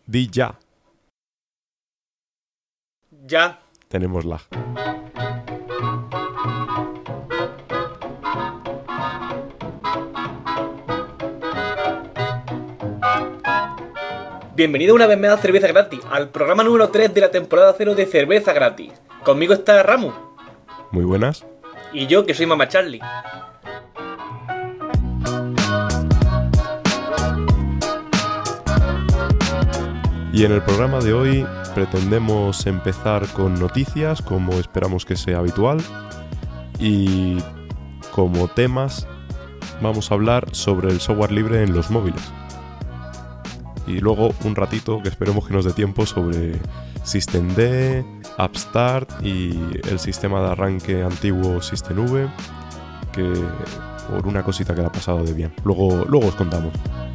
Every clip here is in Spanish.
Di ya. Ya. Tenemos lag. Bienvenido una vez más a Cerveza Gratis, al programa número 3 de la temporada 0 de Cerveza Gratis. Conmigo está Ramu. Muy buenas. Y yo, que soy Mama Charlie. Y en el programa de hoy pretendemos empezar con noticias, como esperamos que sea habitual. Y como temas vamos a hablar sobre el software libre en los móviles. Y luego un ratito, que esperemos que nos dé tiempo, sobre Systemd, Upstart y el sistema de arranque antiguo Systemv, que por una cosita que le ha pasado de bien. Luego os contamos.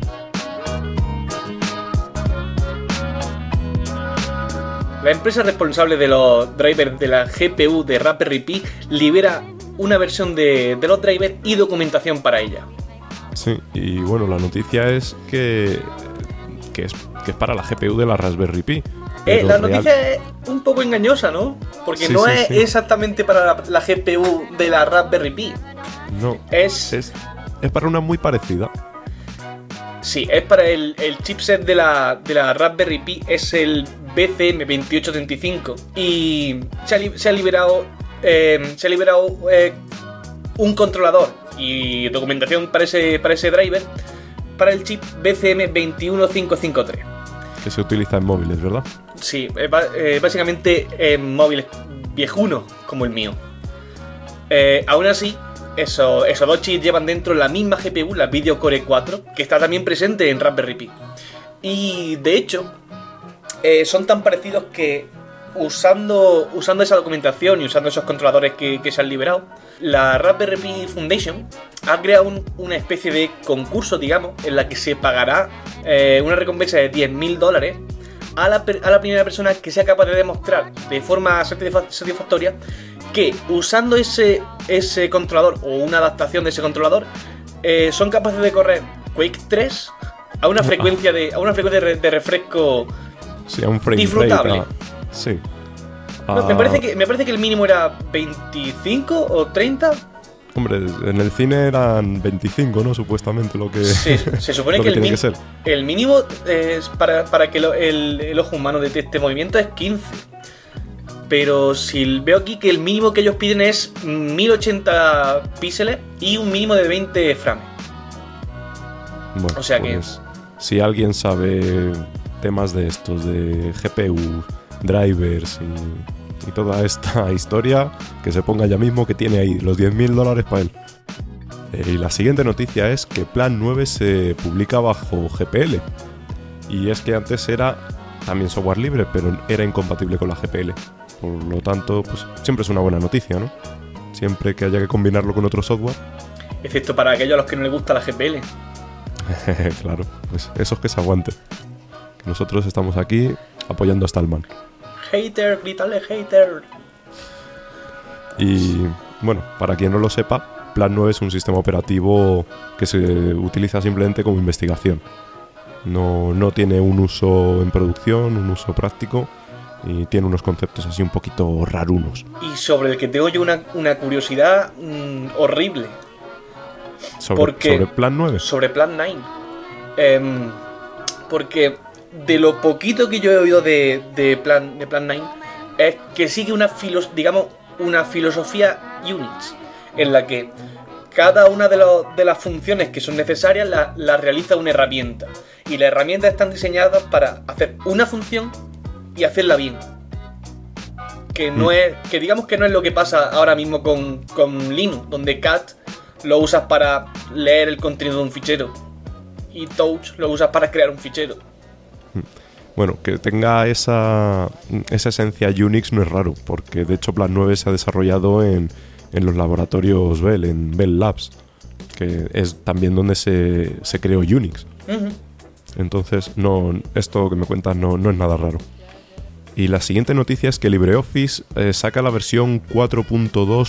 La empresa responsable de los drivers de la GPU de Raspberry Pi libera una versión de los drivers y documentación para ella. Sí, y bueno, la noticia es que es para la GPU de la Raspberry Pi. La noticia es un poco engañosa, ¿no? Porque sí, no sí, es sí. Exactamente para la GPU de la Raspberry Pi. No, es para una muy parecida. Sí, es para el chipset de la Raspberry Pi, es el BCM2835. Y se ha liberado un controlador y documentación para ese driver para el chip BCM21553. Que se utiliza en móviles, ¿verdad? Sí, básicamente en móviles viejunos como el mío. Aún así, esos dos chips llevan dentro la misma GPU, la Video Core 4, que está también presente en Raspberry Pi. Y de hecho, son tan parecidos que usando esa documentación y usando esos controladores que se han liberado, la Raspberry Pi Foundation ha creado una especie de concurso, digamos, en la que se pagará una recompensa de $10,000 a la primera persona que sea capaz de demostrar de forma satisfactoria que usando ese controlador o una adaptación de ese controlador son capaces de correr Quake 3 a una frecuencia de refresco, sí, a un frame disfrutable. Rate, sí. Me parece que el mínimo era 25 o 30. Hombre, en el cine eran 25, ¿no? Supuestamente lo que sí, se supone lo que, tiene que ser. El mínimo es para que el ojo humano detecte movimiento es 15. Pero si veo aquí que el mínimo que ellos piden es 1080 píxeles y un mínimo de 20 frames. Bueno, o sea pues, si alguien sabe temas de estos, de GPU, drivers y toda esta historia, que se ponga ya mismo, que tiene ahí los $10,000 para él. Y la siguiente noticia es que Plan 9 se publica bajo GPL. Y es que antes era también software libre, pero era incompatible con la GPL. Por lo tanto, pues siempre es una buena noticia, ¿no? Siempre que haya que combinarlo con otro software. Excepto para aquellos a los que no les gusta la GPL. Claro, pues esos que se aguanten. Que nosotros estamos aquí apoyando a Stallman. Hater, grítale hater. Y bueno, para quien no lo sepa, Plan 9 es un sistema operativo que se utiliza simplemente como investigación. No tiene un uso en producción, un uso práctico, y tiene unos conceptos así un poquito rarunos. Y sobre el que tengo yo una curiosidad horrible. ¿Sobre Plan 9? Sobre Plan 9. Porque de lo poquito que yo he oído de Plan 9 es que sigue una filosofía Unix, en la que cada una de las funciones que son necesarias la realiza una herramienta, y las herramientas están diseñadas para hacer una función y hacerla bien. Que digamos que no es lo que pasa ahora mismo con Linux, donde cat lo usas para leer el contenido de un fichero y touch lo usas para crear un fichero. Bueno, que tenga esa esencia Unix no es raro, porque de hecho Plan 9 se ha desarrollado en los laboratorios Bell, en Bell Labs, que es también donde se creó Unix. Uh-huh. Entonces, esto que me cuentas no es nada raro. Y la siguiente noticia es que LibreOffice saca la versión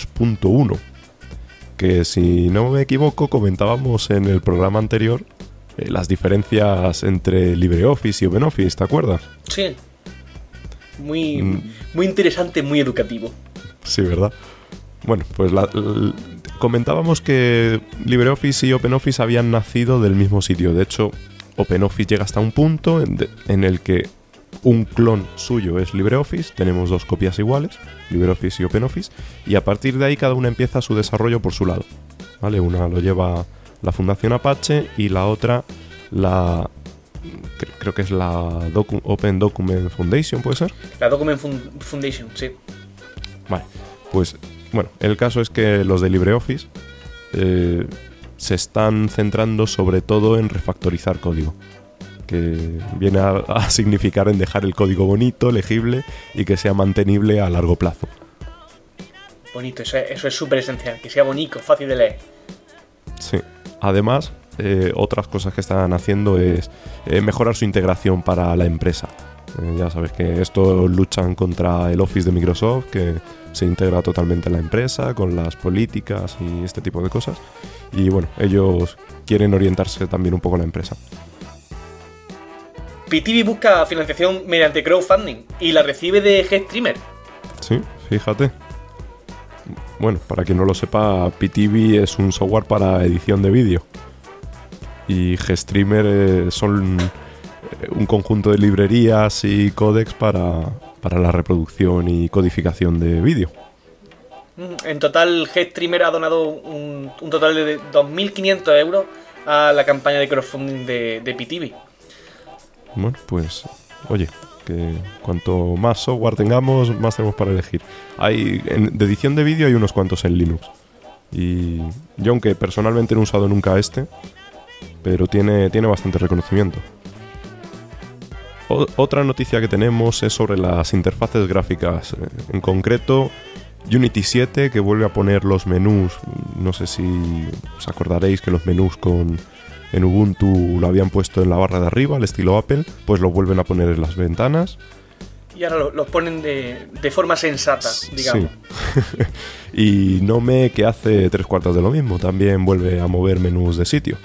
4.2.1, que si no me equivoco comentábamos en el programa anterior las diferencias entre LibreOffice y OpenOffice, ¿te acuerdas? Sí. Muy interesante, muy educativo. Sí, ¿verdad? Bueno, pues comentábamos que LibreOffice y OpenOffice habían nacido del mismo sitio. De hecho, OpenOffice llega hasta un punto en el que un clon suyo es LibreOffice, tenemos dos copias iguales, LibreOffice y OpenOffice, y a partir de ahí cada una empieza su desarrollo por su lado, ¿vale? Una lo lleva la Fundación Apache y la otra creo que es la Open Document Foundation, ¿puede ser? La Document Foundation, sí. Vale, pues bueno, el caso es que los de LibreOffice se están centrando sobre todo en refactorizar código, que viene a significar en dejar el código bonito, legible y que sea mantenible a largo plazo. Bonito, eso es súper esencial, que sea bonito, fácil de leer. Sí, además, otras cosas que están haciendo es mejorar su integración para la empresa. Ya sabes que estos luchan contra el Office de Microsoft, que se integra totalmente en la empresa, con las políticas y este tipo de cosas. Y bueno, ellos quieren orientarse también un poco a la empresa. PTV busca financiación mediante crowdfunding y la recibe de GStreamer. Sí, fíjate. Bueno, para quien no lo sepa, PTV es un software para edición de vídeo. Y GStreamer son un conjunto de librerías y códecs para la reproducción y codificación de vídeo. En total, GStreamer ha donado un total de 2.500 euros a la campaña de crowdfunding de PTV. Bueno, pues, oye, que cuanto más software tengamos, más tenemos para elegir. De edición de vídeo hay unos cuantos en Linux. Y yo, aunque personalmente no he usado nunca pero tiene bastante reconocimiento. Otra noticia que tenemos es sobre las interfaces gráficas. En concreto, Unity 7, que vuelve a poner los menús. No sé si os acordaréis que los menús en Ubuntu lo habían puesto en la barra de arriba, al estilo Apple, pues lo vuelven a poner en las ventanas. Y ahora los ponen de forma sensata, digamos. Sí. Y Nome, que hace 3/4 de lo mismo, también vuelve a mover menús de sitio.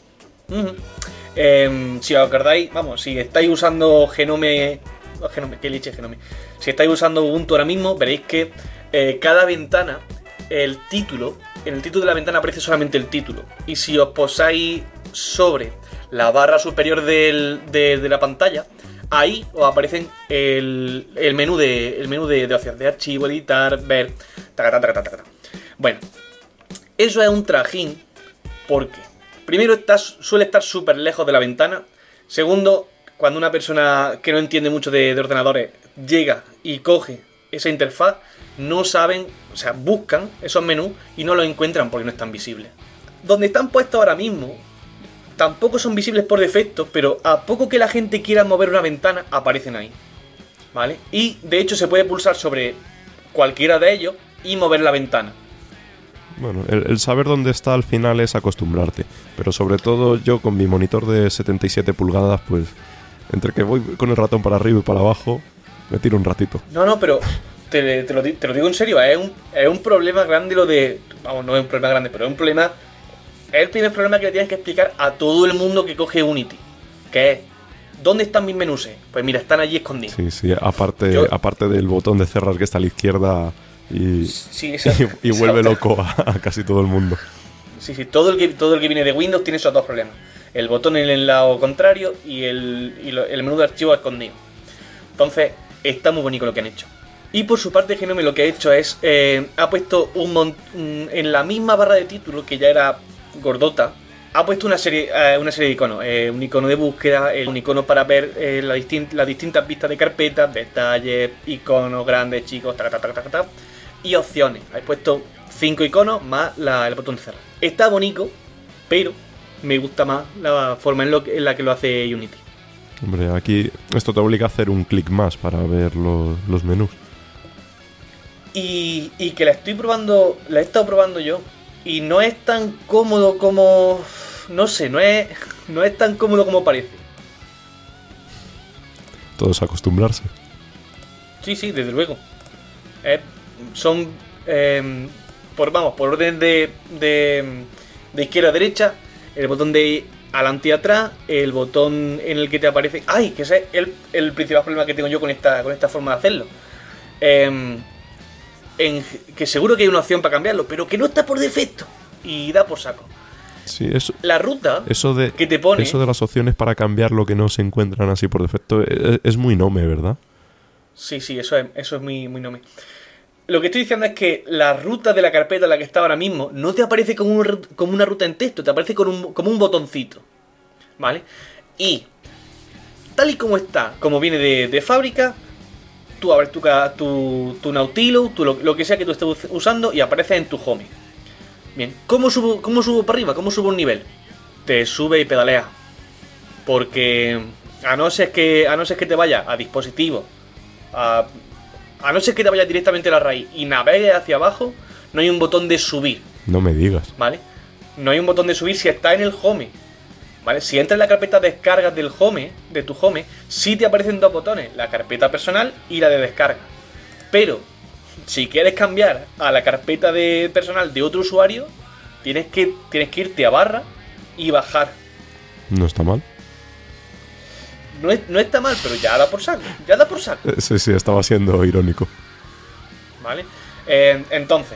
Si os acordáis, si estáis usando Genome, ¿qué leche Genome? Si estáis usando Ubuntu ahora mismo, veréis que cada ventana, en el título de la ventana aparece solamente el título. Y si os posáis sobre la barra superior de la pantalla, ahí os aparecen el menú de opciones, de archivo, editar, ver, tacata. Bueno, eso es un trajín porque primero suele estar súper lejos de la ventana. Segundo, cuando una persona que no entiende mucho de ordenadores llega y coge esa interfaz, no saben, buscan esos menús y no los encuentran porque no están visibles. Donde están puestos ahora mismo, tampoco son visibles por defecto, pero a poco que la gente quiera mover una ventana, aparecen ahí, ¿vale? Y de hecho se puede pulsar sobre cualquiera de ellos y mover la ventana. Bueno, el saber dónde está al final es acostumbrarte, pero sobre todo yo con mi monitor de 77 pulgadas, pues entre que voy con el ratón para arriba y para abajo, me tiro un ratito. No, pero te lo digo en serio, es un problema grande lo de... Vamos, no es un problema grande, pero es un problema... Es el primer problema que le tienes que explicar a todo el mundo que coge Unity, que es, ¿dónde están mis menús? Pues mira, están allí escondidos. Sí, aparte del botón de cerrar que está a la izquierda y vuelve loco a casi todo el mundo. Sí, todo el que viene de Windows tiene esos dos problemas. El botón en el lado contrario y el menú de archivo escondido. Entonces, está muy bonito lo que han hecho. Y por su parte, Genome lo que ha hecho es, ha puesto en la misma barra de título, que ya era gordota, ha puesto una serie de iconos. Un icono de búsqueda, un icono para ver las distintas vistas de carpetas, detalles, iconos grandes, chicos, y opciones. Ha puesto 5 iconos más el botón de cerrar. Está bonito, pero me gusta más la forma en la que lo hace Unity. Hombre, aquí esto te obliga a hacer un clic más para ver los menús. Y que la he estado probando yo. Y no es tan cómodo como... No sé, no es tan cómodo como parece. Todo es acostumbrarse. Sí, desde luego. Son... por orden de izquierda a derecha. El botón de adelante y atrás, el botón en el que te aparece... ¡Ay! Que ese es el principal problema que tengo yo con esta forma de hacerlo. Que seguro que hay una opción para cambiarlo, pero que no está por defecto. Y da por saco. Sí, eso, la ruta que te pone... Eso de las opciones para cambiar lo que no se encuentran así por defecto es muy nome, ¿verdad? Sí, eso es muy nome. Lo que estoy diciendo es que la ruta de la carpeta en la que está ahora mismo no te aparece como una ruta en texto, te aparece como un botoncito, ¿vale? Y tal y como está, como viene de fábrica, tú abres tu Nautilus, lo que sea que tú estés usando y aparece en tu home. Bien, ¿cómo subo para arriba? ¿Cómo subo un nivel? Te sube y pedalea. Porque a no ser que te vaya a dispositivo, a no ser que te vaya directamente a la raíz y navegues hacia abajo, no hay un botón de subir. No me digas. ¿Vale? No hay un botón de subir si está en el home. ¿Vale? Si entras en la carpeta descargas del home, de tu home, sí te aparecen dos botones, la carpeta personal y la de descarga. Pero si quieres cambiar a la carpeta de personal de otro usuario, tienes que irte a barra y bajar. No está mal. No está mal, pero ya da por saco. Ya da por saco. Sí, estaba siendo irónico. ¿Vale? Entonces,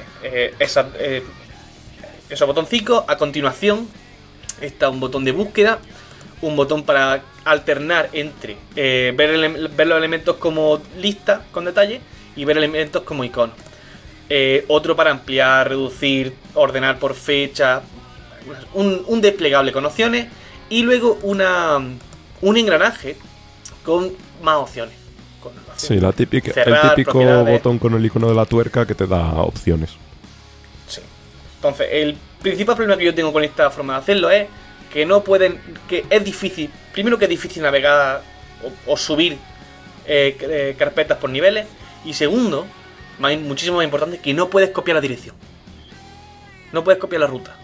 esos botoncitos. A continuación está un botón de búsqueda, un botón para alternar entre ver los elementos como lista con detalle y ver elementos como icono. Otro para ampliar, reducir, ordenar por fecha, un desplegable con opciones y luego un engranaje con más opciones. Sí, el típico botón con el icono de la tuerca que te da opciones. Sí. Entonces, el principal problema que yo tengo con esta forma de hacerlo es que es difícil. Primero, que es difícil navegar o subir carpetas por niveles. Y segundo, muchísimo más importante, que no puedes copiar la dirección. No puedes copiar la ruta.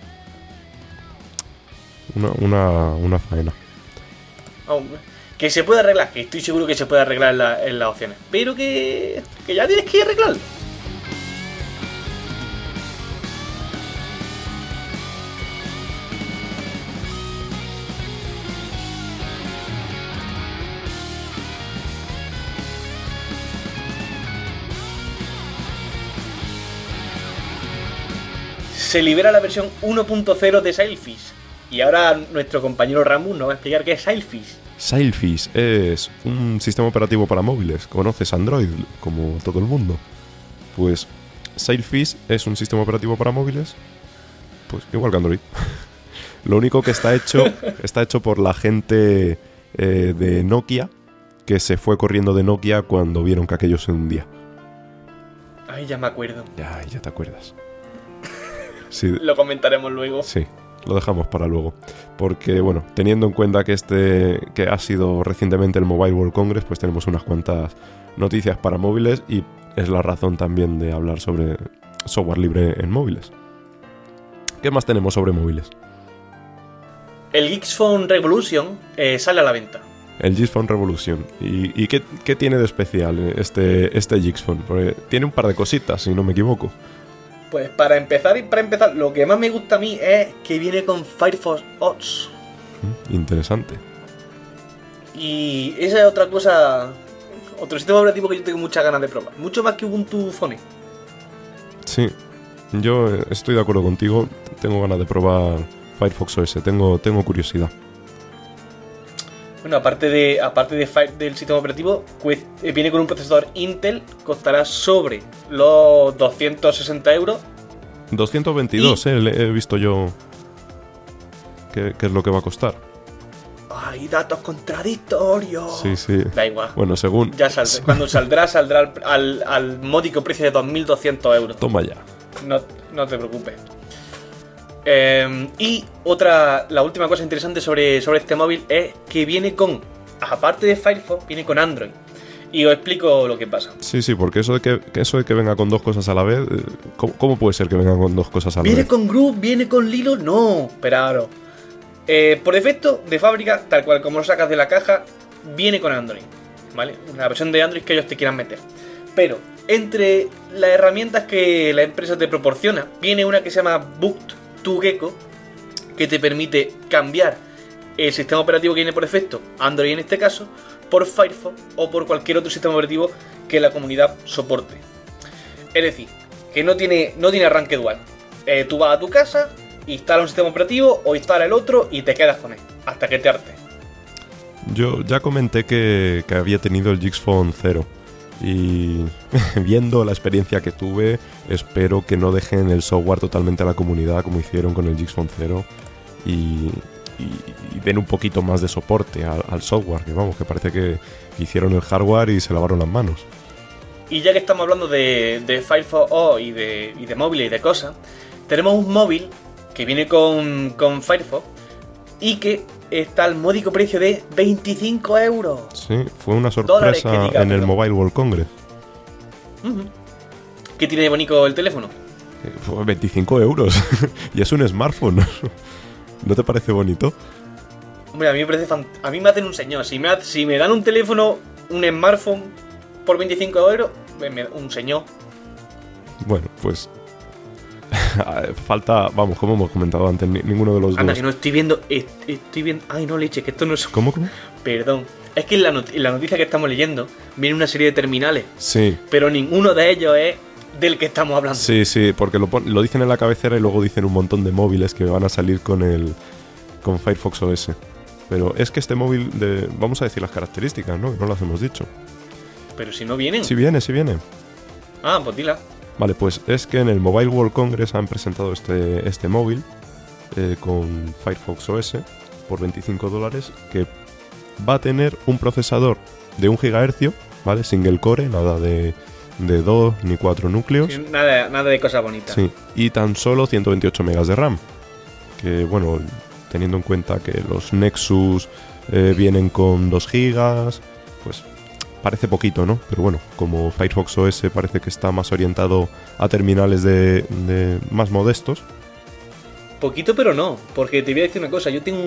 Una faena. Que se puede arreglar, que estoy seguro que se puede arreglar en las opciones. Pero que ya tienes que arreglarlo. Se libera la versión 1.0 de Sailfish. Y ahora nuestro compañero Ramus nos va a explicar qué es Sailfish. Sailfish es un sistema operativo para móviles. ¿Conoces Android? Como todo el mundo. Pues Sailfish es un sistema operativo para móviles. Pues igual que Android. Lo único que está hecho por la gente de Nokia, que se fue corriendo de Nokia cuando vieron que aquello se hundía. Ay, ya me acuerdo. Ya te acuerdas. Sí. Lo comentaremos luego. Sí, lo dejamos para luego. Porque, bueno, teniendo en cuenta que que ha sido recientemente el Mobile World Congress, pues tenemos unas cuantas noticias para móviles y es la razón también de hablar sobre software libre en móviles. ¿Qué más tenemos sobre móviles? El Geeks Phone Revolution sale a la venta. El Geeks Phone Revolution. ¿Y qué tiene de especial este Geeks Phone? Porque tiene un par de cositas, si no me equivoco. Pues para empezar, lo que más me gusta a mí es que viene con Firefox OS. Interesante. Y esa es otra cosa, otro sistema operativo que yo tengo muchas ganas de probar. Mucho más que Ubuntu Phone. Sí, yo estoy de acuerdo contigo. Tengo ganas de probar Firefox OS. Tengo curiosidad. Bueno, aparte del sistema operativo, viene con un procesador Intel, costará sobre los 260 euros. 222, he visto yo que es lo que va a costar. ¡Ay, datos contradictorios! Sí. Da igual. Bueno, según... Cuando saldrá al módico precio de 2.200 euros. Toma ya. No te preocupes. Y la última cosa interesante sobre este móvil es que viene aparte de Firefox, viene con Android. Y os explico lo que pasa. Sí, porque eso de que venga con dos cosas a la vez, ¿cómo puede ser que venga con dos cosas a la vez? ¿Viene con Groove? ¿Viene con Lilo? No, esperaros. Por defecto, de fábrica, tal cual como lo sacas de la caja, viene con Android, ¿vale? Una versión de Android que ellos te quieran meter. Pero entre las herramientas que la empresa te proporciona, viene una que se llama Book2Gecko, que te permite cambiar el sistema operativo que viene por defecto, Android en este caso, por Firefox o por cualquier otro sistema operativo que la comunidad soporte. Es decir, que no tiene arranque dual. Tú vas a tu casa, instala un sistema operativo o instala el otro y te quedas con él, hasta que te hartes. Yo ya comenté que había tenido el Jix Phone 0 y viendo la experiencia que tuve, espero que no dejen el software totalmente a la comunidad como hicieron con el Jix Phone 0 y den un poquito más de soporte al software, que vamos, que parece que hicieron el hardware y se lavaron las manos. Y ya que estamos hablando de Firefox OS y de móviles y de cosas, tenemos un móvil que viene con Firefox y que está al módico precio de 25 euros. Sí, fue una sorpresa en el Mobile World Congress. ¿Qué tiene de bonito el teléfono? 25 euros. Y es un smartphone. ¿No te parece bonito? Hombre, a mí me parece a mí me hacen un señor. Si me dan un teléfono, un smartphone por 25 euros, un señor. Bueno, pues falta, vamos, como hemos comentado antes, ninguno de los dos. Anda, que no estoy viendo. Ay, no, leche, que esto no es. ¿Cómo? Perdón. Es que en la noticia que estamos leyendo viene una serie de terminales. Sí. Pero ninguno de ellos es del que estamos hablando. Sí, porque lo dicen en la cabecera y luego dicen un montón de móviles que van a salir con Firefox OS. Pero es que este móvil, vamos a decir las características, ¿no? Que no las hemos dicho. Pero si no vienen. Sí viene. Ah, pues dila. Vale, pues es que en el Mobile World Congress han presentado este móvil con Firefox OS por $25, que va a tener un procesador de 1 GHz, ¿vale? Single core, nada de 2 ni 4 núcleos. Sí, nada de cosas bonitas. Sí, y tan solo 128 MB de RAM. Que bueno, teniendo en cuenta que los Nexus vienen con 2 GB, pues parece poquito, ¿no? Pero bueno, como Firefox OS parece que está más orientado a terminales de más modestos. Poquito, pero no, porque te voy a decir una cosa. Yo tengo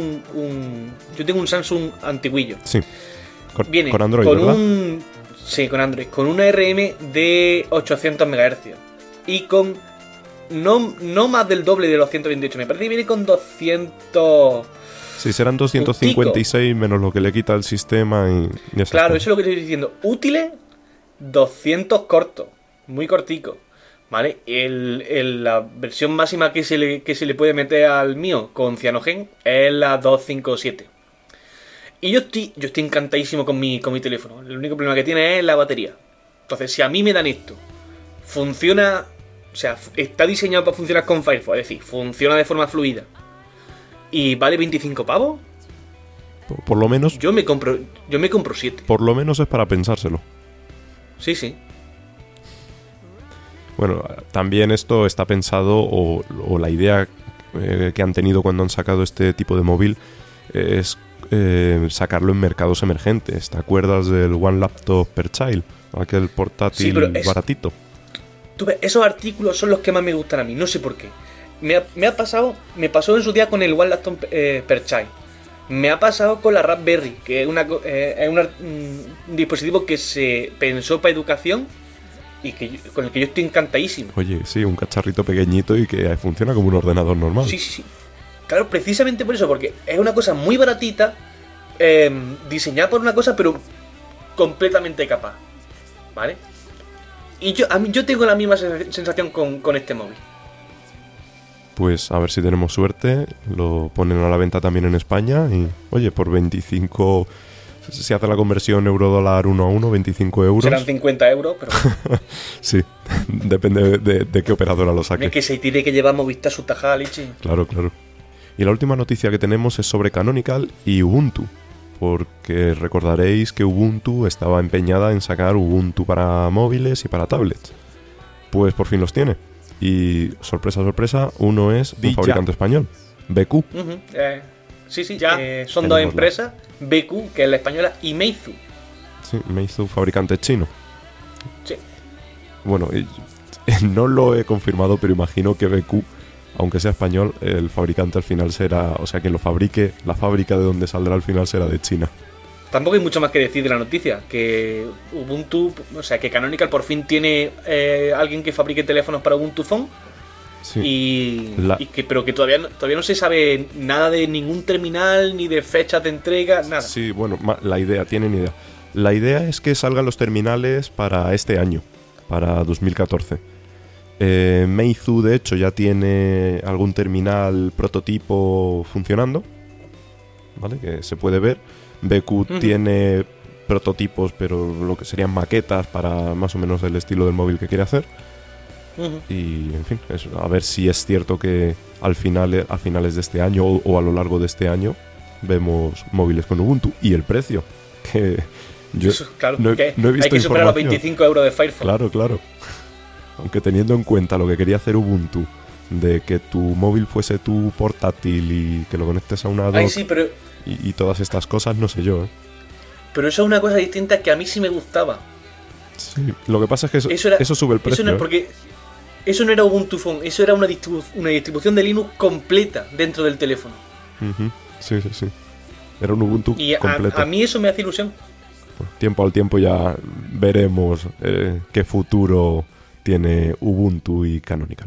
un Samsung antiguillo. Sí. Viene con Android, con ¿verdad? Sí, con Android, con una RM de 800 MHz y con no más del doble de los 128. Me parece que viene con 200. Sí, serán 256 menos lo que le quita el sistema y ya está. Claro, eso es lo que estoy diciendo. Útiles 200 cortos, muy cortico, ¿vale? La versión máxima que se le puede meter al mío con Cyanogen es la 257. Y yo estoy encantadísimo con mi teléfono. El único problema que tiene es la batería. Entonces, si a mí me dan esto, funciona, o sea, está diseñado para funcionar con Firefox, es decir, funciona de forma fluida, y vale 25 pavos, por lo menos yo me compro 7. Por lo menos es para pensárselo. Sí. Bueno, también esto está pensado, o la idea que han tenido cuando han sacado este tipo de móvil es sacarlo en mercados emergentes. ¿Te acuerdas del One Laptop per Child? Aquel portátil baratito. Tú ves, esos artículos son los que más me gustan a mí, no sé por qué. Me pasó en su día con el One Laptop per Child. Me ha pasado con la Raspberry, que es un dispositivo que se pensó para educación y con el que yo estoy encantadísimo. Oye, sí, un cacharrito pequeñito y que funciona como un ordenador normal. Sí. Claro, precisamente por eso, porque es una cosa muy baratita, diseñada por una cosa, pero completamente capaz, ¿vale? Y yo tengo la misma sensación con este móvil. Pues a ver si tenemos suerte, lo ponen a la venta también en España y, oye, por 25, si hace la conversión euro-dólar 1 a 1, 25 euros. Serán 50 euros, pero... Sí, depende de qué operadora lo saque. Es que se tiene que llevar Movistar su tajada, leche. Claro. Y la última noticia que tenemos es sobre Canonical y Ubuntu, porque recordaréis que Ubuntu estaba empeñada en sacar Ubuntu para móviles y para tablets. Pues por fin los tiene. Y sorpresa, uno es un fabricante español, BQ. Sí, ya son dos empresas, BQ, que es la española, y Meizu. Sí, Meizu, fabricante chino. Sí. Bueno, no lo he confirmado, pero imagino que BQ, aunque sea español, el fabricante al final será, o sea, que lo fabrique, la fábrica de donde saldrá al final será de China. Tampoco hay mucho más que decir de la noticia, que Ubuntu, o sea, que Canonical por fin tiene alguien que fabrique teléfonos para Ubuntu Phone Sí. Pero que todavía no se sabe nada de ningún terminal, ni de fechas de entrega, nada. Sí, bueno, tienen idea. La idea es que salgan los terminales para este año, para 2014. Meizu, de hecho, ya tiene algún terminal prototipo funcionando, ¿vale? Que se puede ver. BQ tiene prototipos, pero lo que serían maquetas para más o menos el estilo del móvil que quiere hacer. Y, en fin, a ver si es cierto que a finales de este año o a lo largo de este año vemos móviles con Ubuntu. Y el precio, que yo claro, no he visto hay que superar los 25 euros de Firefox. Claro. Aunque teniendo en cuenta lo que quería hacer Ubuntu, de que tu móvil fuese tu portátil y que lo conectes a una dock y todas estas cosas, no sé yo, ¿eh? Pero eso es una cosa distinta que a mí sí me gustaba. Sí, lo que pasa es que eso sube el precio. Eso no, porque eso no era Ubuntu Phone, eso era una distribución de Linux completa dentro del teléfono. Sí. Era un Ubuntu completo. A mí eso me hace ilusión. Tiempo al tiempo ya veremos qué futuro tiene Ubuntu y Canonical.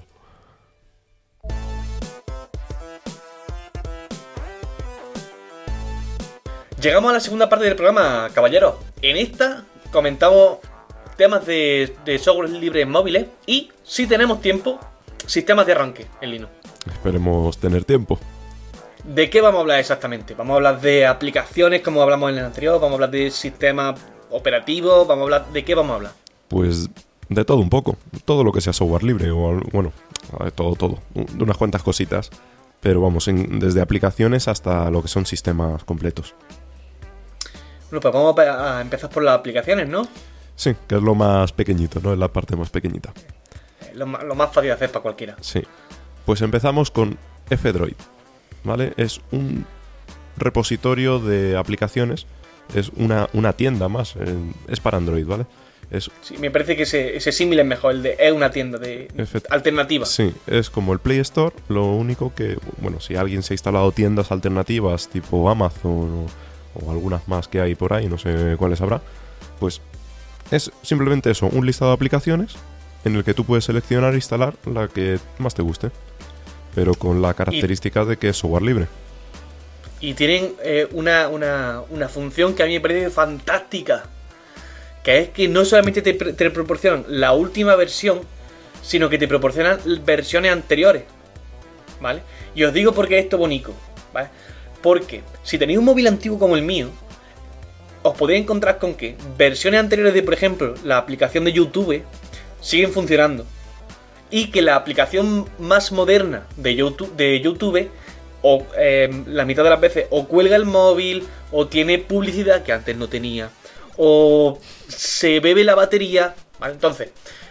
Llegamos a la segunda parte del programa, caballeros. En esta comentamos temas de software libre en móviles y, si tenemos tiempo, sistemas de arranque en Linux. Esperemos tener tiempo. ¿De qué vamos a hablar exactamente? ¿Vamos a hablar de aplicaciones como hablamos en el anterior? ¿Vamos a hablar de sistemas operativos? ¿De qué vamos a hablar? Pues de todo un poco. Todo lo que sea software libre o, bueno, todo. De unas cuantas cositas. Pero vamos, desde aplicaciones hasta lo que son sistemas completos. Bueno, pues vamos a empezar por las aplicaciones, ¿no? Sí, que es lo más pequeñito, ¿no? Es la parte más pequeñita. Lo más fácil de hacer para cualquiera. Sí. Pues empezamos con F-Droid, ¿vale? Es un repositorio de aplicaciones. Es una tienda más. Es para Android, ¿vale? Sí, me parece que ese símil es mejor. Es una tienda alternativa. Sí, es como el Play Store. Lo único que, bueno, si alguien se ha instalado tiendas alternativas tipo Amazon o algunas más que hay por ahí, no sé cuáles habrá, pues es simplemente eso, un listado de aplicaciones en el que tú puedes seleccionar e instalar la que más te guste, pero con la característica de que es software libre. Y tienen una función que a mí me parece fantástica, que es que no solamente te proporcionan la última versión, sino que te proporcionan versiones anteriores, ¿vale? Y os digo por qué esto es bonito, ¿vale? Porque si tenéis un móvil antiguo como el mío, os podéis encontrar con que versiones anteriores de, por ejemplo, la aplicación de YouTube siguen funcionando. Y que la aplicación más moderna de YouTube o la mitad de las veces o cuelga el móvil, o tiene publicidad que antes no tenía, o se bebe la batería, ¿vale? Entonces,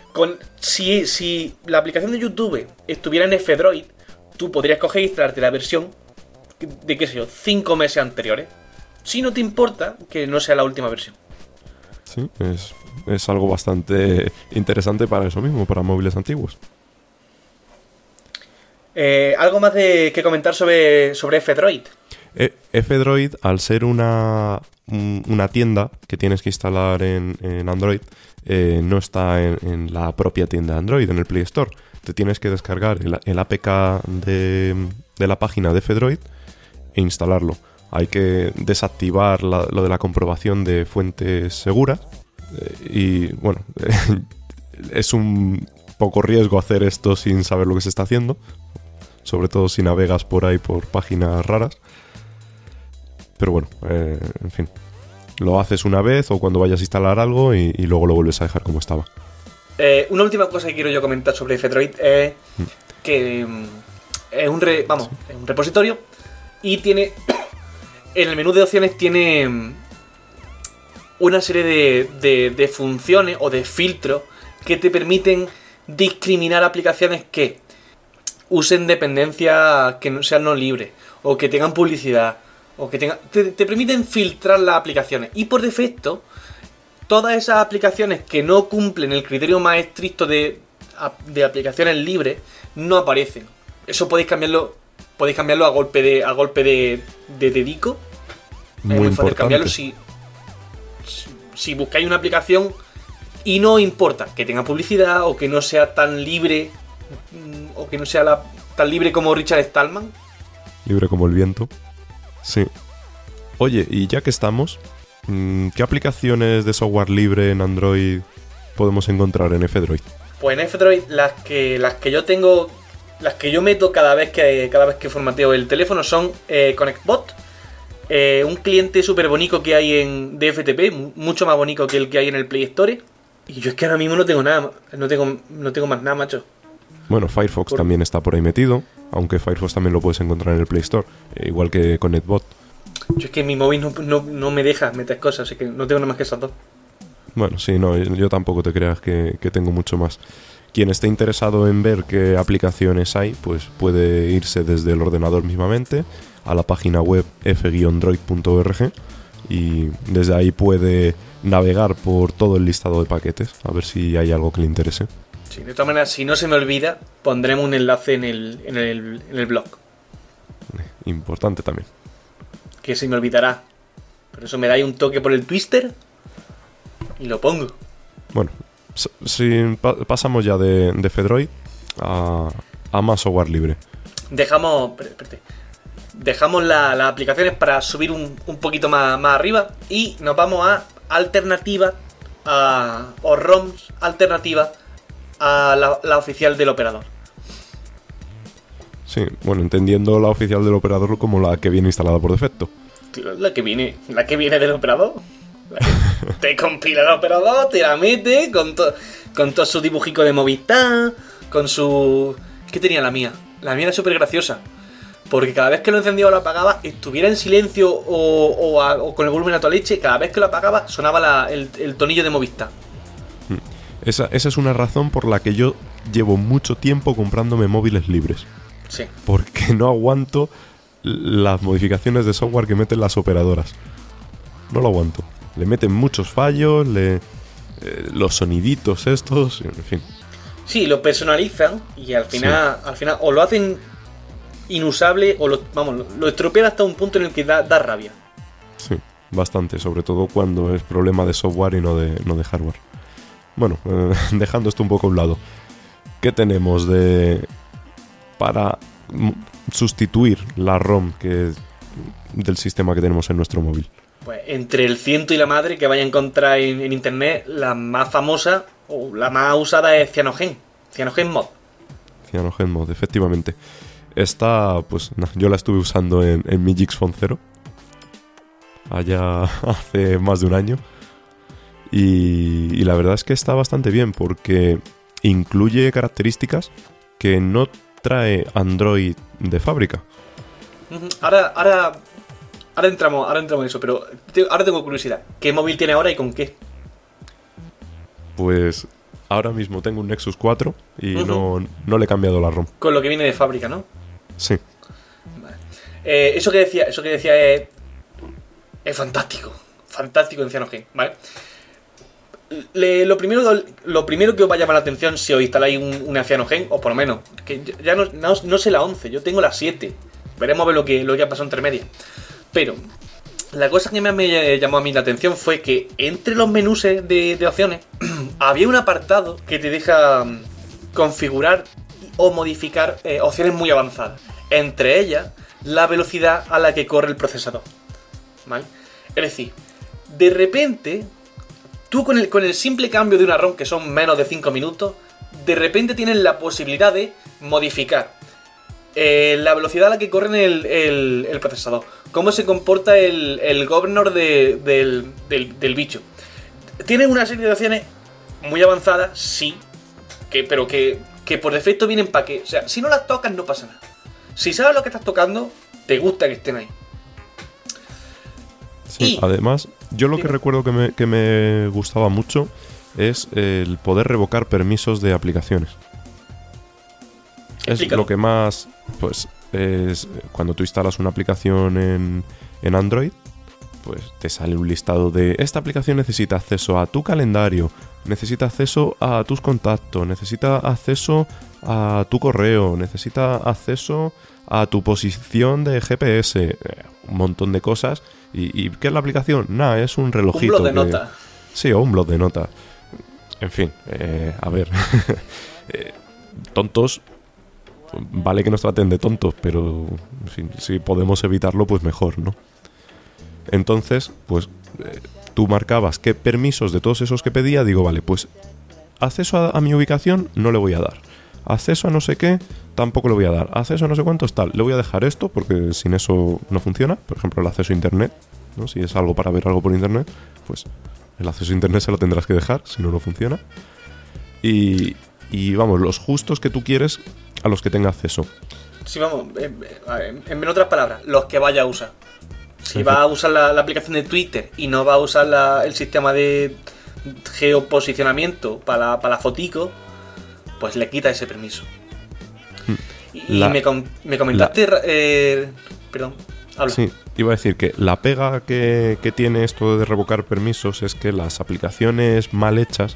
si la aplicación de YouTube estuviera en F-Droid, tú podrías coger e instalarte la versión de, qué sé yo, 5 meses anteriores, si no te importa que no sea la última versión. Sí, es algo bastante interesante para eso mismo, para móviles antiguos. ¿Algo más que comentar sobre F-Droid? F-Droid, al ser una tienda que tienes que instalar en Android, no está en la propia tienda de Android, en el Play Store. Te tienes que descargar el APK de la página de F-Droid e instalarlo. Hay que desactivar lo de la comprobación de fuentes seguras y, bueno, es un poco riesgo hacer esto sin saber lo que se está haciendo, sobre todo si navegas por ahí por páginas raras. Pero bueno, en fin, lo haces una vez o cuando vayas a instalar algo y luego lo vuelves a dejar como estaba. Una última cosa que quiero yo comentar sobre F-Droid es que es un repositorio y tiene en el menú de opciones tiene una serie de funciones o de filtros que te permiten discriminar aplicaciones que usen dependencias que no sean no libres o que tengan publicidad o que te permiten filtrar las aplicaciones, y por defecto todas esas aplicaciones que no cumplen el criterio más estricto de aplicaciones libres no aparecen. Eso podéis cambiarlo a golpe de dedico. Muy fácil cambiarlo si buscáis una aplicación y no importa que tenga publicidad o que no sea tan libre o que no sea tan libre como Richard Stallman. Libre como el viento. Sí. Oye, y ya que estamos, ¿qué aplicaciones de software libre en Android podemos encontrar en F-Droid? Pues en F-Droid las que yo tengo, las que yo meto cada vez que formateo el teléfono son ConnectBot, un cliente súper bonito que hay de FTP, mucho más bonito que el que hay en el Play Store. Y yo es que ahora mismo no tengo nada, no tengo más nada, macho. Bueno, Firefox también está por ahí metido, aunque Firefox también lo puedes encontrar en el Play Store, igual que ConnectBot. Yo es que mi móvil no me deja meter cosas, así que no tengo nada más que esas dos. Bueno, sí, no, yo tampoco te creas que tengo mucho más. Quien esté interesado en ver qué aplicaciones hay, pues puede irse desde el ordenador mismamente a la página web f-droid.org y desde ahí puede navegar por todo el listado de paquetes, a ver si hay algo que le interese. Sí, de todas maneras, si no se me olvida, pondremos un enlace en el blog. Importante también. Que se me olvidará. Por eso me dais un toque por el Twister y lo pongo. Bueno, si pasamos ya de F-Droid a más software libre. Dejamos las aplicaciones para subir un poquito más arriba y nos vamos a alternativas o ROMs alternativas a la oficial del operador. Sí, bueno, entendiendo la oficial del operador como la que viene instalada por defecto. La que viene del operador. Te compila el operador, te la mete con todo su dibujico de Movistar, con su... ¿Qué tenía la mía? La mía era súper graciosa. Porque cada vez que lo encendía o lo apagaba, estuviera en silencio o con el volumen a toda leche, cada vez que lo apagaba sonaba el tonillo de Movistar. Esa es una razón por la que yo llevo mucho tiempo comprándome móviles libres. Sí. Porque no aguanto las modificaciones de software que meten las operadoras. No lo aguanto. Le meten muchos fallos, los soniditos estos, en fin. Sí, lo personalizan y al final o lo hacen inusable o lo estropean hasta un punto en el que da rabia. Sí, bastante, sobre todo cuando es problema de software y no de hardware. Bueno, dejando esto un poco a un lado, ¿qué tenemos para sustituir la ROM del sistema que tenemos en nuestro móvil? Pues entre el ciento y la madre que vaya a encontrar en internet, la más famosa o la más usada es CyanogenMod. CyanogenMod, efectivamente. Esta, pues yo la estuve usando en mi Gix Phone 0 allá hace más de un año. Y la verdad es que está bastante bien porque incluye características que no trae Android de fábrica. Ahora entramos en eso, pero ahora tengo curiosidad. ¿Qué móvil tiene ahora y con qué? Pues ahora mismo tengo un Nexus 4 y no le he cambiado la ROM. Con lo que viene de fábrica, ¿no? Sí. Vale. Eso que decía es fantástico. Fantástico en Cyanogen, ¿vale? Lo primero que os va a llamar la atención si os instaláis una Cyanogen, o por lo menos, que ya no sé la 11, yo tengo la 7. Veremos a ver lo que ha pasado entre medias. Pero la cosa que más me llamó a mí la atención fue que entre los menús de opciones había un apartado que te deja configurar o modificar opciones muy avanzadas. Entre ellas, la velocidad a la que corre el procesador, ¿vale? Es decir, de repente, tú con el simple cambio de una ROM, que son menos de 5 minutos, de repente tienes la posibilidad de modificar la velocidad a la que corre el procesador, cómo se comporta el governor del bicho. Tienes una serie de opciones muy avanzadas, sí, pero que por defecto vienen para que... O sea, si no las tocas no pasa nada. Si sabes lo que estás tocando, te gusta que estén ahí. Sí, además, yo lo que recuerdo que me gustaba mucho es el poder revocar permisos de aplicaciones. Explícalo. Es lo que más, pues, es cuando tú instalas una aplicación en Android, pues te sale un listado de esta aplicación necesita acceso a tu calendario, necesita acceso a tus contactos, necesita acceso a tu correo, necesita acceso a tu posición de GPS, un montón de cosas. ¿Y qué es la aplicación? Nada, es un relojito. Un blog de notas. Sí, o un blog de notas. En fin, a ver. Tontos vale que nos traten de tontos, pero en fin, si podemos evitarlo, pues mejor, ¿no? Entonces, pues tú marcabas qué permisos de todos esos que pedía, digo, vale, pues acceso a mi ubicación no le voy a dar. Acceso a no sé qué, tampoco le voy a dar. Acceso a no sé cuántos, tal. Le voy a dejar esto, porque sin eso no funciona. Por ejemplo, el acceso a internet, ¿no? Si es algo para ver algo por internet, pues el acceso a internet se lo tendrás que dejar, si no, no funciona. Y vamos, los justos que tú quieres a los que tenga acceso. Sí, vamos, en otras palabras, los que vaya a usar. Si va a usar la aplicación de Twitter y no va a usar el sistema de geoposicionamiento para la fotico, pues le quita ese permiso. Y me comentaste... perdón, habla. Sí, iba a decir que la pega que tiene esto de revocar permisos es que las aplicaciones mal hechas,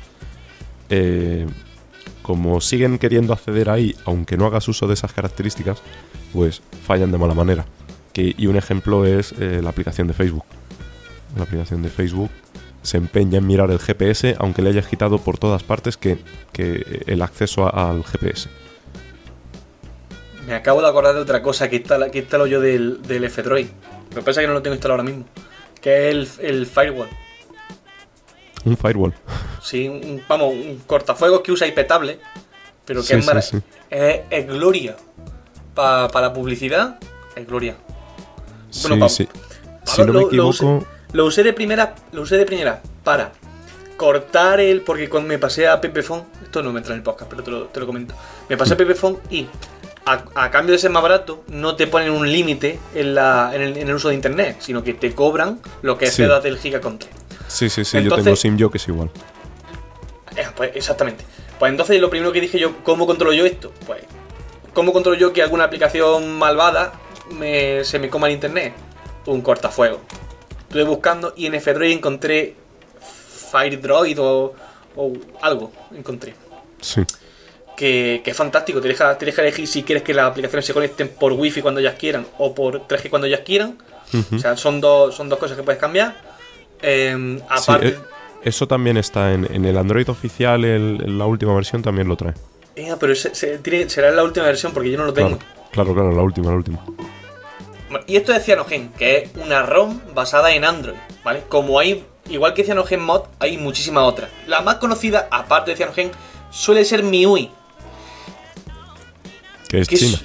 como siguen queriendo acceder ahí, aunque no hagas uso de esas características, pues fallan de mala manera. Y un ejemplo es la aplicación de Facebook. La aplicación de Facebook se empeña en mirar el GPS, aunque le hayas quitado por todas partes que el acceso al GPS. Me acabo de acordar de otra cosa que instalo yo del F-Droid. Lo que pasa es que no lo tengo instalado ahora mismo. Que es el Firewall. Un firewall. Sí, un cortafuegos que usa IP-Table, pero que sí. es gloria. Para la publicidad, es gloria. Bueno, sí. Si no me equivoco... Lo usé de primera para cortar porque cuando me pasé a Pepephone, esto no me entra en el podcast, pero te lo comento. Me pasé a Pepephone y a cambio de ser más barato, no te ponen un límite en el uso de internet, sino que te cobran lo que excedas del gigaconte. Sí, entonces, yo tengo SimYo que es igual. Pues exactamente. Pues entonces lo primero que dije yo, ¿cómo controlo yo esto? Pues, ¿cómo controlo yo que alguna aplicación malvada se me coma el internet? Un cortafuego. Estuve buscando y en F-Droid encontré FireDroid o algo encontré. Sí. Que es fantástico, te deja elegir si quieres que las aplicaciones se conecten por Wi-Fi cuando ellas quieran o por 3G cuando ellas quieran. O sea, son dos cosas que puedes cambiar. Aparte... Sí, eso también está en el Android oficial, en la última versión también lo trae. Pero será la última versión porque yo no lo tengo. Claro, la última. Y esto es Cyanogen, que es una ROM basada en Android, ¿vale? Como hay, igual que Cyanogen Mod, hay muchísimas otras. La más conocida, aparte de Cyanogen, suele ser MIUI. Que es China.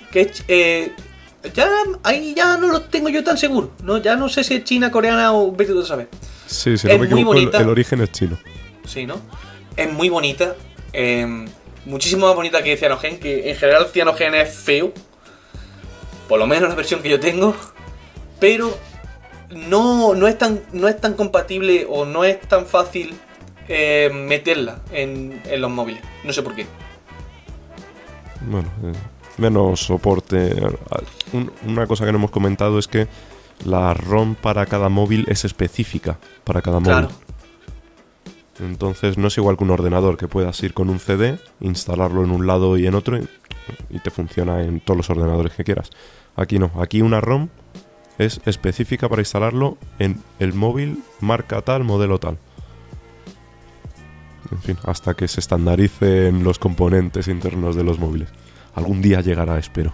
Ya no lo tengo yo tan seguro, ¿no? Ya no sé si es China, coreana o vete tú a saber. Sí, si no me equivoco, el origen es chino. Sí, ¿no? Es muy bonita, muchísimo más bonita que Cyanogen, que en general Cyanogen es feo. Por lo menos la versión que yo tengo, pero no es tan compatible o no es tan fácil meterla en los móviles. No sé por qué. Bueno, menos soporte. Una cosa que no hemos comentado es que la ROM para cada móvil es específica para cada móvil. Entonces no es igual que un ordenador, que puedas ir con un CD, instalarlo en un lado y en otro y te funciona en todos los ordenadores que quieras. Aquí no, aquí una ROM es específica para instalarlo en el móvil marca tal, modelo tal. En fin, hasta que se estandaricen los componentes internos de los móviles. Algún día llegará, espero.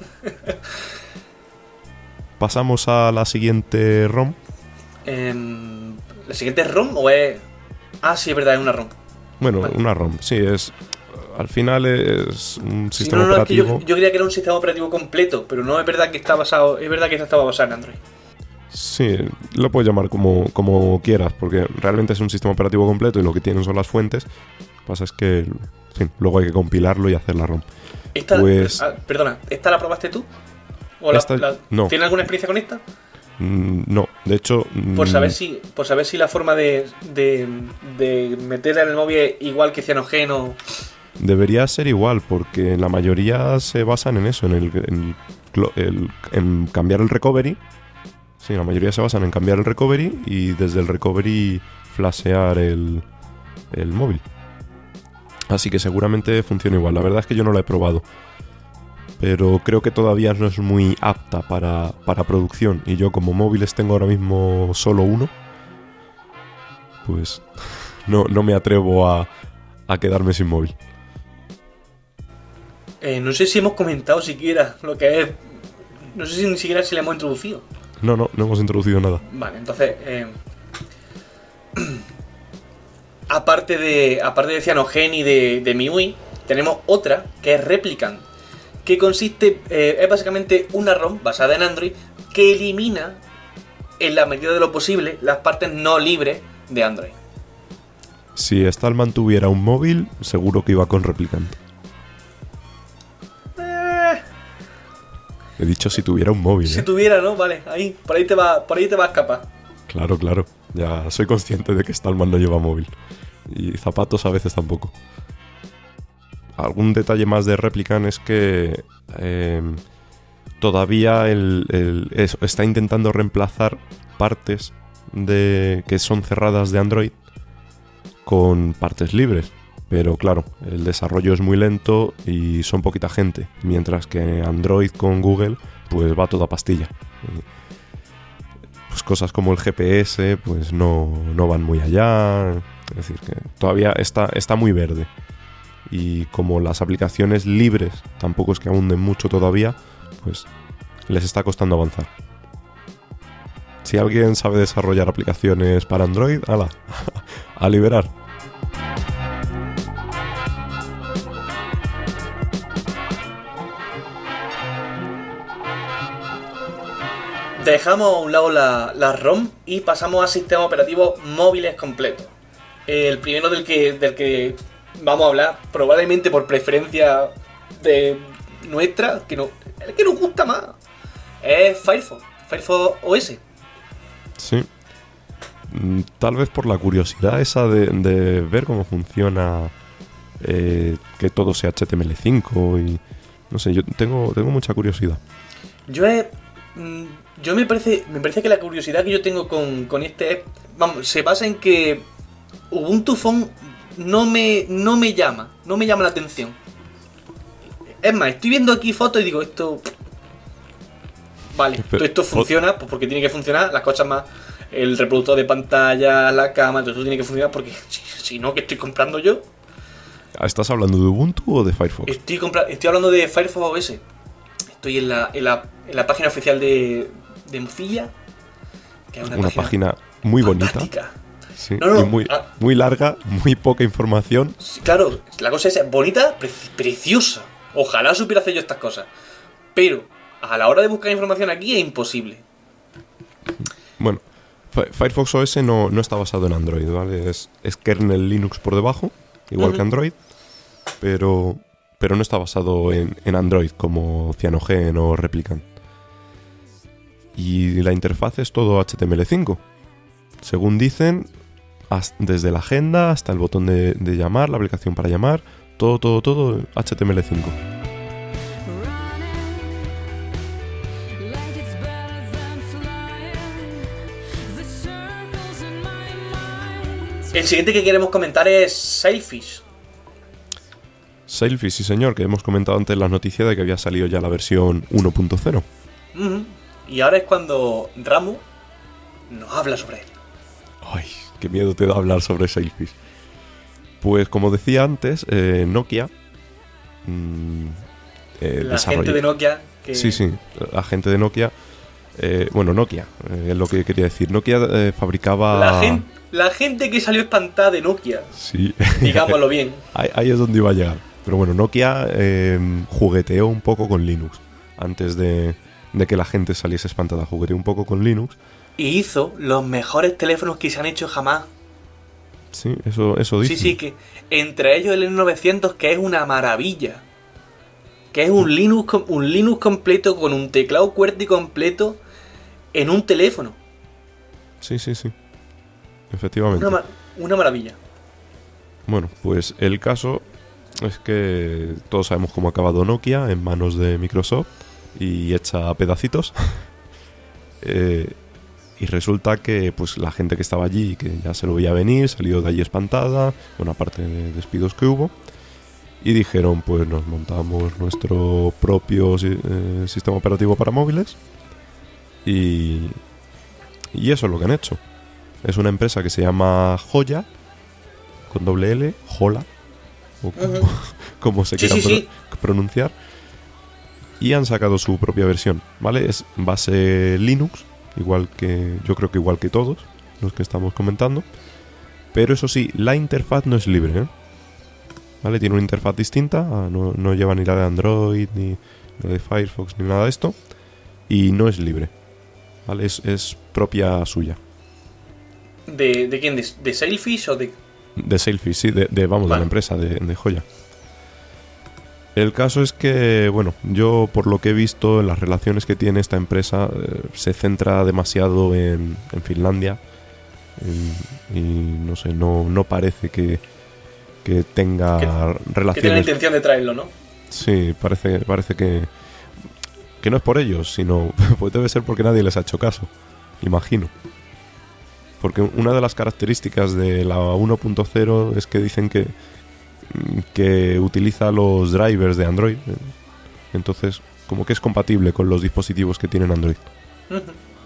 Pasamos a la siguiente ROM. ¿La siguiente es ROM o es...? Ah, sí, es verdad, es una ROM. Bueno, vale. Una ROM, sí, es... Al final es un sistema operativo. Es que yo creía que era un sistema operativo completo, pero no es verdad que está basado... Es verdad que estaba basado en Android. Sí, lo puedes llamar como quieras, porque realmente es un sistema operativo completo y lo que tienen son las fuentes. Lo que pasa es que, en fin, luego hay que compilarlo y hacer la ROM. Perdona, ¿esta la probaste tú? ¿O no. ¿Tienes alguna experiencia con esta? No, de hecho... Por saber si la forma de meterla en el móvil es igual que Cyanogen o... Debería ser igual, porque la mayoría se basan en eso, en cambiar el recovery. Sí, la mayoría se basan en cambiar el recovery y desde el recovery flashear el móvil. Así que seguramente funciona igual. La verdad es que yo no la he probado, pero creo que todavía no es muy apta para producción. Y yo, como móviles tengo ahora mismo solo uno, pues no me atrevo a quedarme sin móvil. No sé si hemos comentado siquiera lo que es. No sé si ni siquiera se le hemos introducido. No hemos introducido nada. Vale, entonces. Aparte de Cyanogen y de MIUI, tenemos otra que es Replicant. Que consiste. Es básicamente una ROM basada en Android que elimina, en la medida de lo posible, las partes no libres de Android. Si Stallman tuviera un móvil, seguro que iba con Replicant. He dicho si tuviera un móvil. Si tuviera, ¿no? Vale, ahí, por ahí te va a escapar. Claro. Ya soy consciente de que Stallman no lleva móvil. Y zapatos a veces tampoco. Algún detalle más de Replicant es que todavía está intentando reemplazar partes que son cerradas de Android con partes libres. Pero claro, el desarrollo es muy lento y son poquita gente, mientras que Android con Google pues va toda pastilla. Pues cosas como el GPS pues no van muy allá, es decir, que todavía está muy verde. Y como las aplicaciones libres tampoco es que abunden mucho todavía, pues les está costando avanzar. Si alguien sabe desarrollar aplicaciones para Android, ¡hala! A liberar. Dejamos a un lado la ROM y pasamos a sistemas operativos móviles completos. El primero del que vamos a hablar, probablemente por preferencia de nuestra, el que nos gusta más, es Firefox OS. Sí. Tal vez por la curiosidad esa de ver cómo funciona, que todo sea HTML5 y no sé, yo tengo mucha curiosidad. Yo me parece que la curiosidad que yo tengo con este se basa en que Ubuntu Phone no me llama la atención. Es más, estoy viendo aquí fotos y digo, esto vale, esto funciona pues porque tiene que funcionar, las cosas más, el reproductor de pantalla, la cámara, todo eso tiene que funcionar porque si no, ¿qué estoy comprando yo? ¿Estás hablando de Ubuntu o de Firefox? Estoy hablando de Firefox OS. Estoy en la página oficial de Mozilla, que es una página muy fantástica. Bonita. Sí, y muy larga, muy poca información. Sí, claro, la cosa es bonita, preciosa. Ojalá supiera hacer yo estas cosas. Pero a la hora de buscar información aquí es imposible. Bueno, Firefox OS no está basado en Android, ¿vale? Es kernel Linux por debajo, igual que Android, pero no está basado en Android como Cyanogen o Replicant. Y la interfaz es todo HTML5. Según dicen, desde la agenda hasta el botón de llamar, la aplicación para llamar, todo HTML5. El siguiente que queremos comentar es Sailfish. Sailfish, sí señor, que hemos comentado antes en las noticias de que había salido ya la versión 1.0. Y ahora es cuando Ramu nos habla sobre él. Ay, qué miedo te da hablar sobre Sailfish. Pues como decía antes, Nokia la gente de Nokia Sí, la gente de Nokia. Nokia, es lo que quería decir. Nokia fabricaba... La gente que salió espantada de Nokia. Sí. Digámoslo bien. Ahí es donde iba a llegar. Pero bueno, Nokia jugueteó un poco con Linux. Antes de que la gente saliese espantada, jugueteó un poco con Linux. Y hizo los mejores teléfonos que se han hecho jamás. Sí, eso dice. Sí, que entre ellos el N900, que es una maravilla. Que es un Linux completo con un teclado QWERTY completo en un teléfono. Sí. Efectivamente. Una maravilla. Bueno, pues el caso es que todos sabemos cómo ha acabado Nokia en manos de Microsoft y hecha a pedacitos. Y resulta que pues la gente que estaba allí, que ya se lo veía venir, salió de allí espantada, bueno, aparte de despidos que hubo, y dijeron, pues nos montamos nuestro propio sistema operativo para móviles y eso es lo que han hecho. Es una empresa que se llama Joya, con doble L, Jola, o como se Sí, quiera sí. pronunciar. Y han sacado su propia versión, ¿vale? Es base Linux, yo creo que igual que todos los que estamos comentando. Pero eso sí, la interfaz no es libre, ¿eh? ¿Vale? Tiene una interfaz distinta, no lleva ni la de Android, ni la de Firefox, ni nada de esto. Y no es libre, ¿vale? Es propia suya. ¿De quién? ¿De Sailfish o de...? De Sailfish, sí, de la empresa, de Joya. El caso es que, bueno, yo por lo que he visto en las relaciones que tiene esta empresa, se centra demasiado en Finlandia. Y no sé, no parece que tenga relaciones... Que tiene la intención de traerlo, ¿no? Sí, parece que no es por ellos, sino pues debe ser porque nadie les ha hecho caso, imagino. Porque una de las características de la 1.0 es que dicen que utiliza los drivers de Android. Entonces, como que es compatible con los dispositivos que tienen Android. Uh-huh.